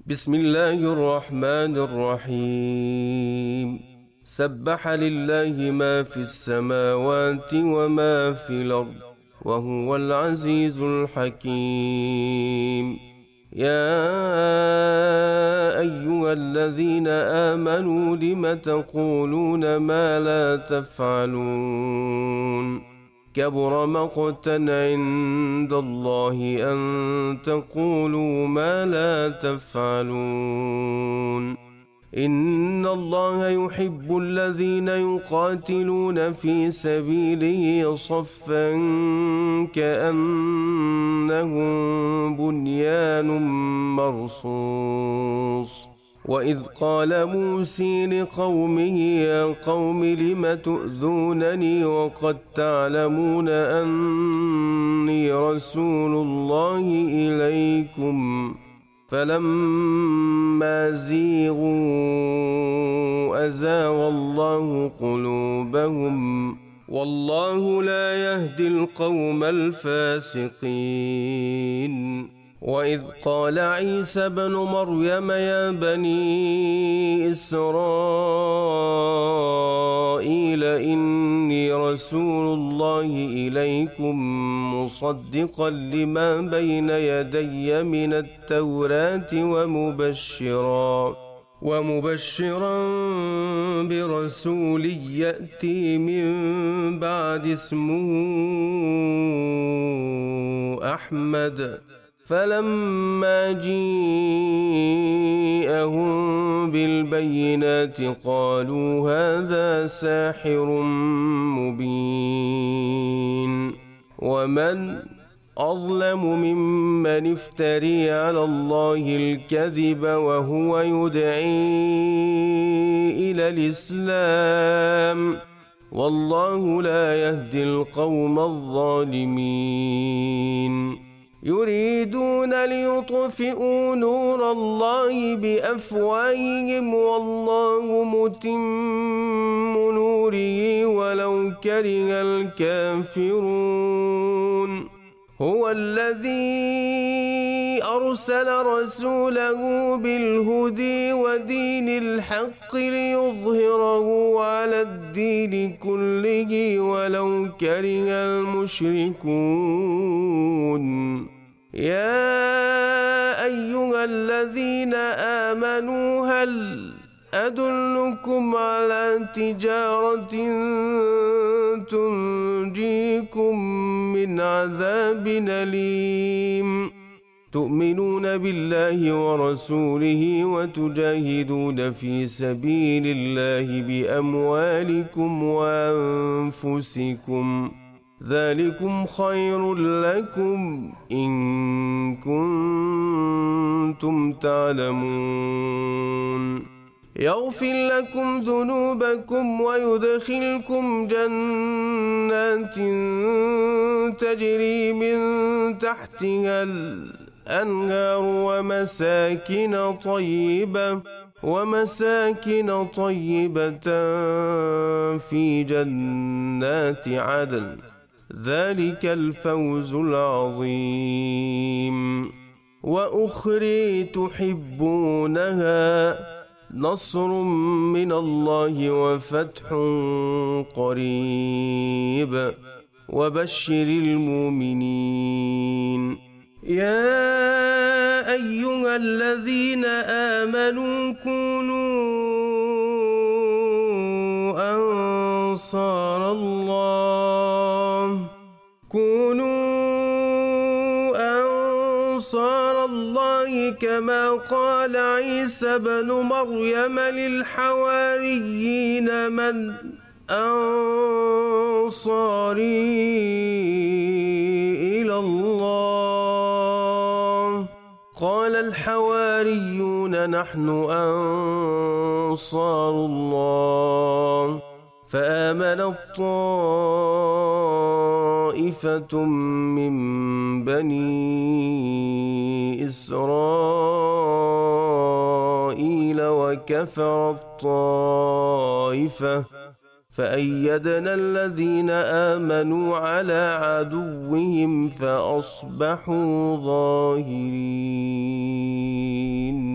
بسم الله الرحمن الرحيم. سبح لله ما في السماوات وما في الأرض وهو العزيز الحكيم. يا أيها الذين آمنوا لم تقولون ما لا تفعلون؟ كبر مقتا عند الله أن تقولوا ما لا تفعلون. إن الله يحب الذين يقاتلون في سبيله صفا كأنهم بنيان مرصوص. وإذ قال موسى لقومه يا قوم لم تؤذونني وقد تعلمون أني رسول الله إليكم فلما زيغوا أزاغ الله قلوبهم والله لا يهدي القوم الفاسقين. وإذ قال عيسى بن مريم يا بني إسرائيل إني رسول الله إليكم مصدقا لما بين يدي من التوراة ومبشرا برسول يأتي من بعد اسمه أحمد. فلما جيءهم بالبينات قالوا هذا ساحر مبين. ومن أظلم ممن افتري على الله الكذب وهو يدعي إلى الإسلام والله لا يهدي القوم الظالمين. يريدون ليطفئوا نور الله بأفواههم والله متم نوره ولو كره الكافرون. هو الذي أرسل رسوله بالهدى ودين الحق ليظهره على الدين كله ولو كره المشركون. يا أيها الذين آمنوا هل أدلكم على تجارة تنجيكم من عذاب أليم؟ تؤمنون بالله ورسوله وتجاهدون في سبيل الله بأموالكم وأنفسكم ذلكم خير لكم إن كنتم تعلمون. يغفر لكم ذنوبكم ويدخلكم جنات تجري من تحتها الأنهار ومساكن طيبة في جنات عدن ذلك الفوز العظيم. وأخرى تحبونها نصر من الله وفتح قريب وبشر المؤمنين. يا أيها الذين آمنوا كونوا أنصار الله كما قال عيسى بن مريم للحواريين من أنصاري إلى الله؟ قال الحواريون نحن أنصار الله. فآمنت طائفة من بني إسرائيل وكفرت طائفة فأيدنا الذين آمنوا على عدوهم فأصبحوا ظاهرين.